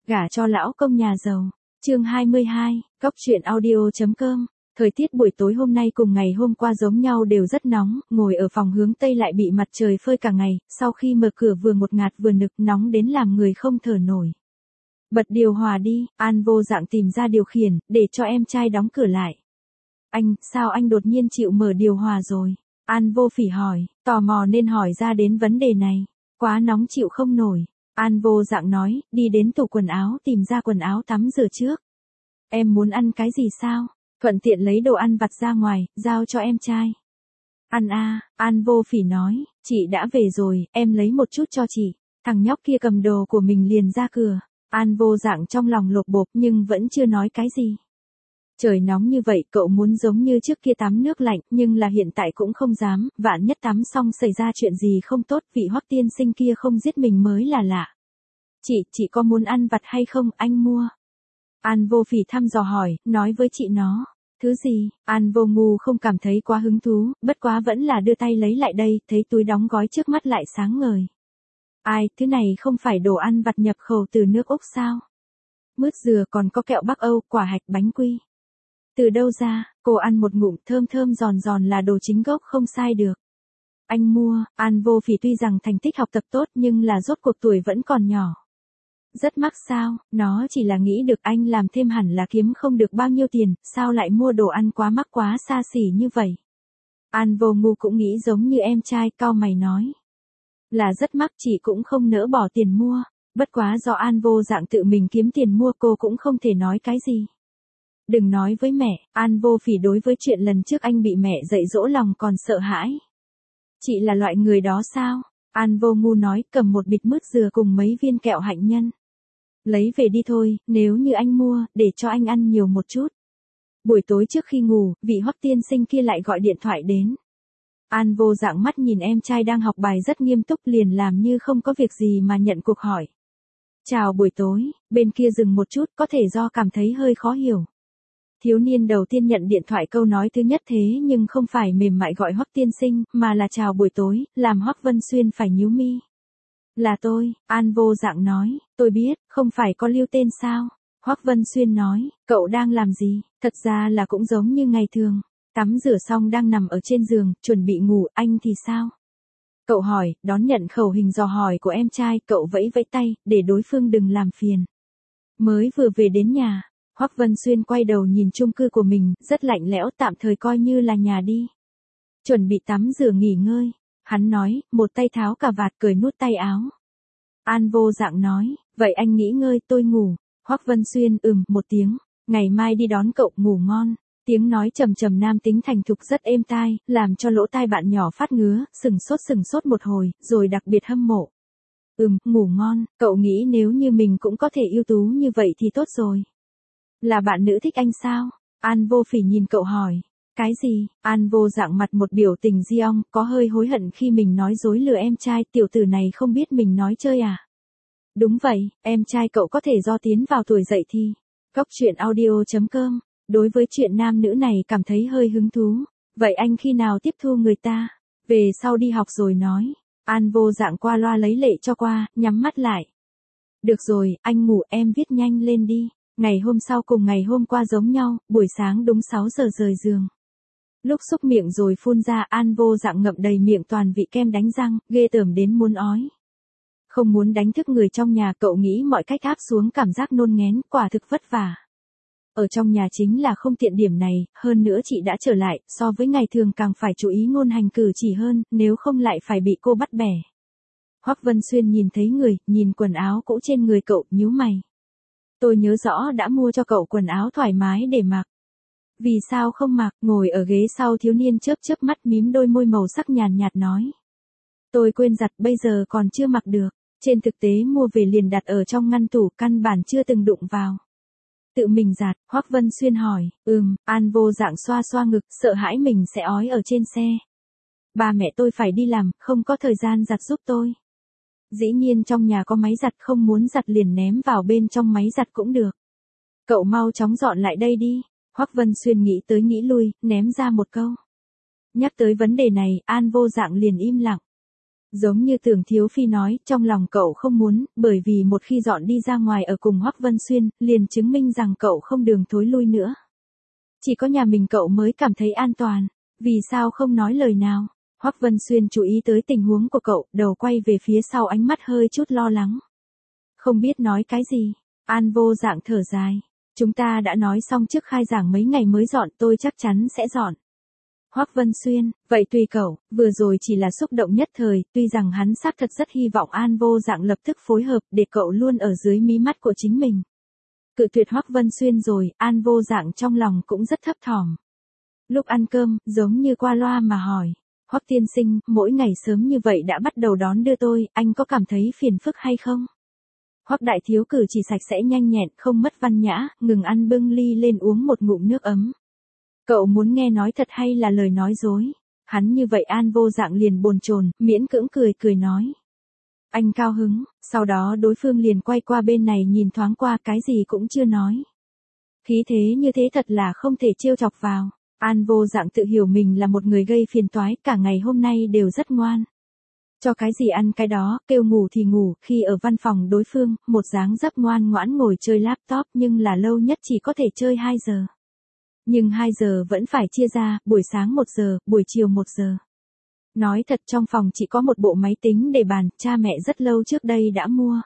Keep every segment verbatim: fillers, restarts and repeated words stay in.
Gả cho lão công nhà giàu. Chương hai mươi hai, Cóc truyện audio chấm com. Thời tiết buổi tối hôm nay cùng ngày hôm qua giống nhau đều rất nóng, ngồi ở phòng hướng Tây lại bị mặt trời phơi cả ngày, sau khi mở cửa vừa ngột ngạt vừa nực nóng đến làm người không thở nổi. Bật điều hòa đi, An vô dạng tìm ra điều khiển, để cho em trai đóng cửa lại. Anh, sao anh đột nhiên chịu mở điều hòa rồi? An vô phỉ hỏi, tò mò nên hỏi ra đến vấn đề này. Quá nóng chịu không nổi. An vô dạng nói, đi đến tủ quần áo tìm ra quần áo tắm rửa trước. Em muốn ăn cái gì sao? Thuận tiện lấy đồ ăn vặt ra ngoài, giao cho em trai. Ăn à, An vô phỉ nói, chị đã về rồi, em lấy một chút cho chị. Thằng nhóc kia cầm đồ của mình liền ra cửa. An vô dạng trong lòng lột bột nhưng vẫn chưa nói cái gì. Trời nóng như vậy cậu muốn giống như trước kia tắm nước lạnh nhưng là hiện tại cũng không dám, vạn nhất tắm xong xảy ra chuyện gì không tốt vị Hoắc tiên sinh kia không giết mình mới là lạ. Chị, chị có muốn ăn vặt hay không, anh mua. An vô phỉ thăm dò hỏi, nói với chị nó. Thứ gì? An vô ngu không cảm thấy quá hứng thú, bất quá vẫn là đưa tay lấy lại đây, thấy túi đóng gói trước mắt lại sáng ngời. Ai, thứ này không phải đồ ăn vặt nhập khẩu từ nước Úc sao? Mứt dừa còn có kẹo Bắc Âu, quả hạch bánh quy. Từ đâu ra, cô ăn một ngụm thơm thơm giòn giòn là đồ chính gốc không sai được. Anh mua, An vô phỉ tuy rằng thành tích học tập tốt nhưng là rốt cuộc tuổi vẫn còn nhỏ. Rất mắc sao, nó chỉ là nghĩ được anh làm thêm hẳn là kiếm không được bao nhiêu tiền, sao lại mua đồ ăn quá mắc quá xa xỉ như vậy. An vô ngu cũng nghĩ giống như em trai, cau mày nói. Là rất mắc chị cũng không nỡ bỏ tiền mua, bất quá do An vô dạng tự mình kiếm tiền mua cô cũng không thể nói cái gì. Đừng nói với mẹ, An vô phỉ đối với chuyện lần trước anh bị mẹ dạy dỗ lòng còn sợ hãi. Chị là loại người đó sao? An vô ngu nói cầm một bịch mứt dừa cùng mấy viên kẹo hạnh nhân. Lấy về đi thôi, nếu như anh mua, để cho anh ăn nhiều một chút. Buổi tối trước khi ngủ, vị Hoắc tiên sinh kia lại gọi điện thoại đến. An vô dạng mắt nhìn em trai đang học bài rất nghiêm túc liền làm như không có việc gì mà nhận cuộc hỏi. Chào buổi tối, bên kia dừng một chút có thể do cảm thấy hơi khó hiểu. Thiếu niên đầu tiên nhận điện thoại câu nói thứ nhất thế nhưng không phải mềm mại gọi Hoắc tiên sinh, mà là chào buổi tối, làm Hoắc Vân Xuyên phải nhíu mi. Là tôi, An vô dạng nói, tôi biết, không phải có lưu tên sao? Hoắc Vân Xuyên nói, cậu đang làm gì? Thật ra là cũng giống như ngày thường, tắm rửa xong đang nằm ở trên giường, chuẩn bị ngủ, anh thì sao? Cậu hỏi, đón nhận khẩu hình dò hỏi của em trai, cậu vẫy vẫy tay, để đối phương đừng làm phiền. Mới vừa về đến nhà. Hoắc Vân Xuyên quay đầu nhìn chung cư của mình, rất lạnh lẽo tạm thời coi như là nhà đi. Chuẩn bị tắm rửa nghỉ ngơi. Hắn nói, một tay tháo cà vạt cởi nút tay áo. An vô dạng nói, vậy anh nghỉ ngơi tôi ngủ. Hoắc Vân Xuyên ừm một tiếng, ngày mai đi đón cậu ngủ ngon. Tiếng nói trầm trầm nam tính thành thục rất êm tai, làm cho lỗ tai bạn nhỏ phát ngứa, sừng sốt sừng sốt một hồi, rồi đặc biệt hâm mộ. Ừm, ngủ ngon, cậu nghĩ nếu như mình cũng có thể ưu tú như vậy thì tốt rồi. Là bạn nữ thích anh sao? An vô phỉ nhìn cậu hỏi. Cái gì? An vô dạng mặt một biểu tình giong, có hơi hối hận khi mình nói dối lừa em trai, tiểu tử này không biết mình nói chơi à? Đúng vậy, em trai cậu có thể do tiến vào tuổi dậy thì. Cóc truyện audio chấm com. Đối với chuyện nam nữ này cảm thấy hơi hứng thú. Vậy anh khi nào tiếp thu người ta? Về sau đi học rồi nói. An vô dạng qua loa lấy lệ cho qua, nhắm mắt lại. Được rồi, anh ngủ em viết nhanh lên đi. Ngày hôm sau cùng ngày hôm qua giống nhau, buổi sáng đúng sáu giờ rời giường. Lúc xúc miệng rồi phun ra An vô dạng ngậm đầy miệng toàn vị kem đánh răng, ghê tởm đến muốn ói. Không muốn đánh thức người trong nhà cậu nghĩ mọi cách áp xuống cảm giác nôn nghén, quả thực vất vả. Ở trong nhà chính là không tiện điểm này, hơn nữa chị đã trở lại, so với ngày thường càng phải chú ý ngôn hành cử chỉ hơn, nếu không lại phải bị cô bắt bẻ. Hoắc Vân Xuyên nhìn thấy người, nhìn quần áo cũ trên người cậu, nhíu mày. Tôi nhớ rõ đã mua cho cậu quần áo thoải mái để mặc. Vì sao không mặc, ngồi ở ghế sau thiếu niên chớp chớp mắt mím đôi môi màu sắc nhàn nhạt nói. Tôi quên giặt bây giờ còn chưa mặc được, trên thực tế mua về liền đặt ở trong ngăn tủ căn bản chưa từng đụng vào. Tự mình giặt, Hoắc Vân Xuyên hỏi, ừm, An vô dạng xoa xoa ngực, sợ hãi mình sẽ ói ở trên xe. Ba mẹ tôi phải đi làm, không có thời gian giặt giúp tôi. Dĩ nhiên trong nhà có máy giặt không muốn giặt liền ném vào bên trong máy giặt cũng được. Cậu mau chóng dọn lại đây đi. Hoắc Vân Xuyên nghĩ tới nghĩ lui, ném ra một câu. Nhắc tới vấn đề này, An vô dạng liền im lặng. Giống như Tưởng Thiếu Phi nói, trong lòng cậu không muốn, bởi vì một khi dọn đi ra ngoài ở cùng Hoắc Vân Xuyên, liền chứng minh rằng cậu không đường thối lui nữa. Chỉ có nhà mình cậu mới cảm thấy an toàn, vì sao không nói lời nào? Hoắc Vân Xuyên chú ý tới tình huống của cậu, đầu quay về phía sau, ánh mắt hơi chút lo lắng. Không biết nói cái gì, An Vô Dạng thở dài. Chúng ta đã nói xong trước khai giảng mấy ngày mới dọn, tôi chắc chắn sẽ dọn. Hoắc Vân Xuyên, vậy tùy cậu, vừa rồi chỉ là xúc động nhất thời, tuy rằng hắn xác thật rất hy vọng An Vô Dạng lập tức phối hợp để cậu luôn ở dưới mí mắt của chính mình. Cự tuyệt Hoắc Vân Xuyên rồi, An Vô Dạng trong lòng cũng rất thấp thỏm. Lúc ăn cơm, giống như qua loa mà hỏi, Hoắc tiên sinh, mỗi ngày sớm như vậy đã bắt đầu đón đưa tôi, anh có cảm thấy phiền phức hay không? Hoắc đại thiếu cử chỉ sạch sẽ nhanh nhẹn, không mất văn nhã, ngừng ăn bưng ly lên uống một ngụm nước ấm. Cậu muốn nghe nói thật hay là lời nói dối? Hắn như vậy An Vô Dạng liền bồn chồn, miễn cưỡng cười cười nói. Anh cao hứng, sau đó đối phương liền quay qua bên này nhìn thoáng qua, cái gì cũng chưa nói. Khí thế như thế thật là không thể trêu chọc vào. An Vô Dạng tự hiểu mình là một người gây phiền toái, cả ngày hôm nay đều rất ngoan. Cho cái gì ăn cái đó, kêu ngủ thì ngủ, khi ở văn phòng đối phương, một dáng dấp ngoan ngoãn ngồi chơi laptop, nhưng là lâu nhất chỉ có thể chơi hai giờ. Nhưng hai giờ vẫn phải chia ra, buổi sáng một giờ, buổi chiều một giờ. Nói thật, trong phòng chỉ có một bộ máy tính để bàn, cha mẹ rất lâu trước đây đã mua.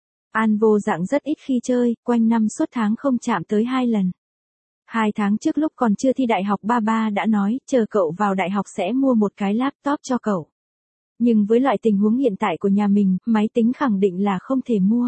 An Vô Dạng rất ít khi chơi, quanh năm suốt tháng không chạm tới hai lần. Hai tháng trước lúc còn chưa thi đại học, ba ba đã nói, chờ cậu vào đại học sẽ mua một cái laptop cho cậu. Nhưng với loại tình huống hiện tại của nhà mình, máy tính khẳng định là không thể mua.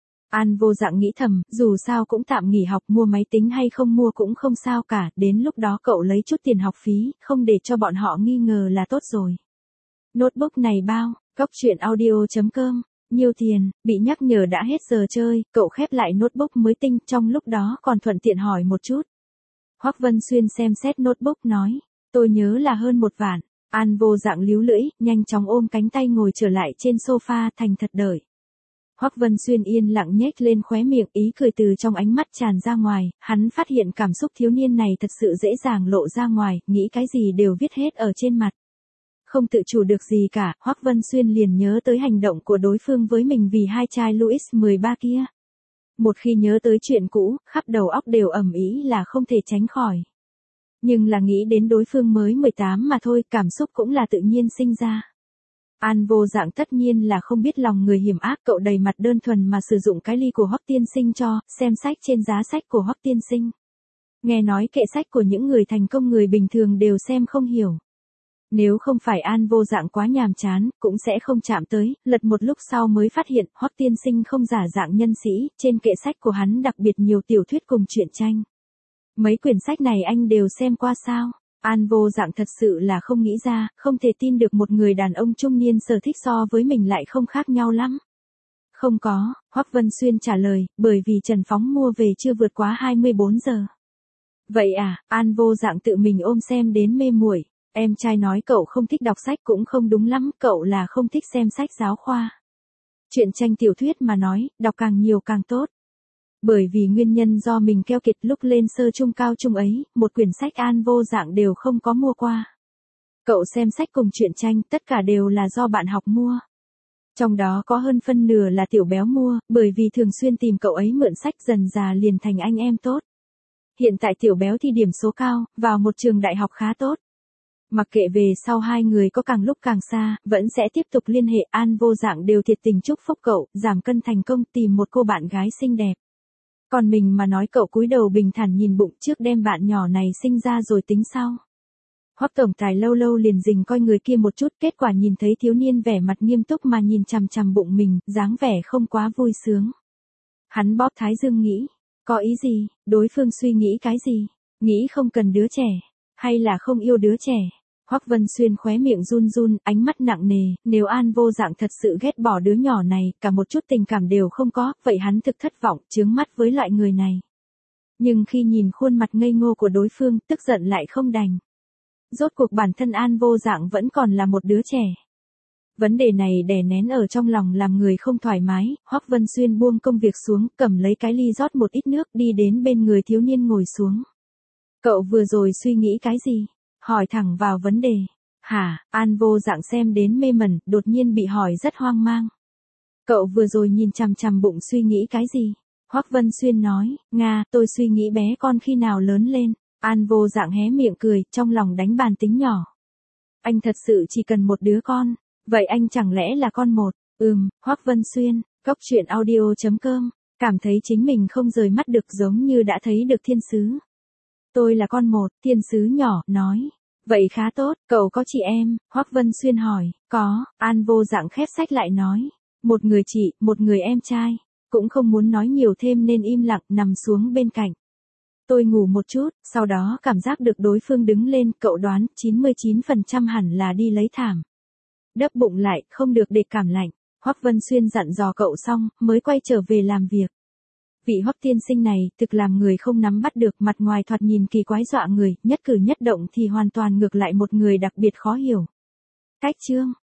An Vô Dạng nghĩ thầm, dù sao cũng tạm nghỉ học, mua máy tính hay không mua cũng không sao cả, đến lúc đó cậu lấy chút tiền học phí, không để cho bọn họ nghi ngờ là tốt rồi. Notebook này bao, góc truyện audio chấm com, nhiều tiền, bị nhắc nhở đã hết giờ chơi, cậu khép lại notebook mới tinh, trong lúc đó còn thuận tiện hỏi một chút. Hoắc Vân Xuyên xem xét notebook nói, tôi nhớ là hơn một vạn. An Vô Dạng líu lưỡi, nhanh chóng ôm cánh tay ngồi trở lại trên sofa, thành thật đợi. Hoắc Vân Xuyên yên lặng nhếch lên khóe miệng, ý cười từ trong ánh mắt tràn ra ngoài, hắn phát hiện cảm xúc thiếu niên này thật sự dễ dàng lộ ra ngoài, nghĩ cái gì đều viết hết ở trên mặt. Không tự chủ được gì cả, Hoắc Vân Xuyên liền nhớ tới hành động của đối phương với mình vì hai chai Louis mười ba kia. Một khi nhớ tới chuyện cũ, khắp đầu óc đều ầm ĩ là không thể tránh khỏi. Nhưng là nghĩ đến đối phương mới mười tám mà thôi, cảm xúc cũng là tự nhiên sinh ra. An Vô Dạng tất nhiên là không biết lòng người hiểm ác, cậu đầy mặt đơn thuần mà sử dụng cái ly của Hoắc tiên sinh cho, xem sách trên giá sách của Hoắc tiên sinh. Nghe nói kệ sách của những người thành công người bình thường đều xem không hiểu. Nếu không phải An Vô Dạng quá nhàm chán, cũng sẽ không chạm tới, lật một lúc sau mới phát hiện Hoắc tiên sinh không giả dạng nhân sĩ, trên kệ sách của hắn đặc biệt nhiều tiểu thuyết cùng truyện tranh. Mấy quyển sách này anh đều xem qua sao? An Vô Dạng thật sự là không nghĩ ra, không thể tin được một người đàn ông trung niên sở thích so với mình lại không khác nhau lắm. Không có, Hoắc Vân Xuyên trả lời, bởi vì Trần Phóng mua về chưa vượt quá hai mươi bốn giờ. Vậy à, An Vô Dạng tự mình ôm xem đến mê muội. Em trai nói cậu không thích đọc sách cũng không đúng lắm, cậu là không thích xem sách giáo khoa. Truyện tranh tiểu thuyết mà nói, đọc càng nhiều càng tốt. Bởi vì nguyên nhân do mình keo kiệt lúc lên sơ trung cao trung ấy, một quyển sách An Vô Dạng đều không có mua qua. Cậu xem sách cùng truyện tranh, tất cả đều là do bạn học mua. Trong đó có hơn phân nửa là Tiểu Béo mua, bởi vì thường xuyên tìm cậu ấy mượn sách, dần dà liền thành anh em tốt. Hiện tại Tiểu Béo thi điểm số cao, vào một trường đại học khá tốt. Mặc kệ về sau hai người có càng lúc càng xa, vẫn sẽ tiếp tục liên hệ. An Vô Dạng đều thiệt tình chúc phúc cậu, giảm cân thành công, tìm một cô bạn gái xinh đẹp. Còn mình mà nói, cậu cúi đầu bình thản nhìn bụng, trước đem bạn nhỏ này sinh ra rồi tính sau. Hoắc tổng tài lâu lâu liền rình coi người kia một chút, kết quả nhìn thấy thiếu niên vẻ mặt nghiêm túc mà nhìn chằm chằm bụng mình, dáng vẻ không quá vui sướng. Hắn bóp thái dương nghĩ, có ý gì, đối phương suy nghĩ cái gì, nghĩ không cần đứa trẻ, hay là không yêu đứa trẻ. Hoắc Vân Xuyên khóe miệng run run, ánh mắt nặng nề, nếu An Vô Dạng thật sự ghét bỏ đứa nhỏ này, cả một chút tình cảm đều không có, vậy hắn thực thất vọng, chướng mắt với loại người này. Nhưng khi nhìn khuôn mặt ngây ngô của đối phương, tức giận lại không đành. Rốt cuộc bản thân An Vô Dạng vẫn còn là một đứa trẻ. Vấn đề này đè nén ở trong lòng làm người không thoải mái, Hoắc Vân Xuyên buông công việc xuống, cầm lấy cái ly rót một ít nước, đi đến bên người thiếu niên ngồi xuống. Cậu vừa rồi suy nghĩ cái gì? Hỏi thẳng vào vấn đề. Hả? An vô dạng xem đến mê mẩn, đột nhiên bị hỏi rất hoang mang. Cậu vừa rồi nhìn chằm chằm bụng suy nghĩ cái gì? Hoắc Vân Xuyên nói, Nga, tôi suy nghĩ bé con khi nào lớn lên. An vô dạng hé miệng cười, trong lòng đánh bàn tính nhỏ. Anh thật sự chỉ cần một đứa con, vậy anh chẳng lẽ là con một? Ừm, Hoắc Vân Xuyên, cốc truyện audio chấm com, cảm thấy chính mình không rời mắt được giống như đã thấy được thiên sứ. Tôi là con một, thiên sứ nhỏ, nói. Vậy khá tốt, cậu có chị em? Hoắc Vân Xuyên hỏi, có, An vô dạng khép sách lại nói. Một người chị, một người em trai. Cũng không muốn nói nhiều thêm nên im lặng nằm xuống bên cạnh. Tôi ngủ một chút, sau đó cảm giác được đối phương đứng lên, cậu đoán chín mươi chín phần trăm hẳn là đi lấy thảm. Đắp bụng lại, không được để cảm lạnh. Hoắc Vân Xuyên dặn dò cậu xong, mới quay trở về làm việc. Vị Hoắc tiên sinh này, thực làm người không nắm bắt được, mặt ngoài thoạt nhìn kỳ quái dọa người, nhất cử nhất động thì hoàn toàn ngược lại một người đặc biệt khó hiểu. Cách chương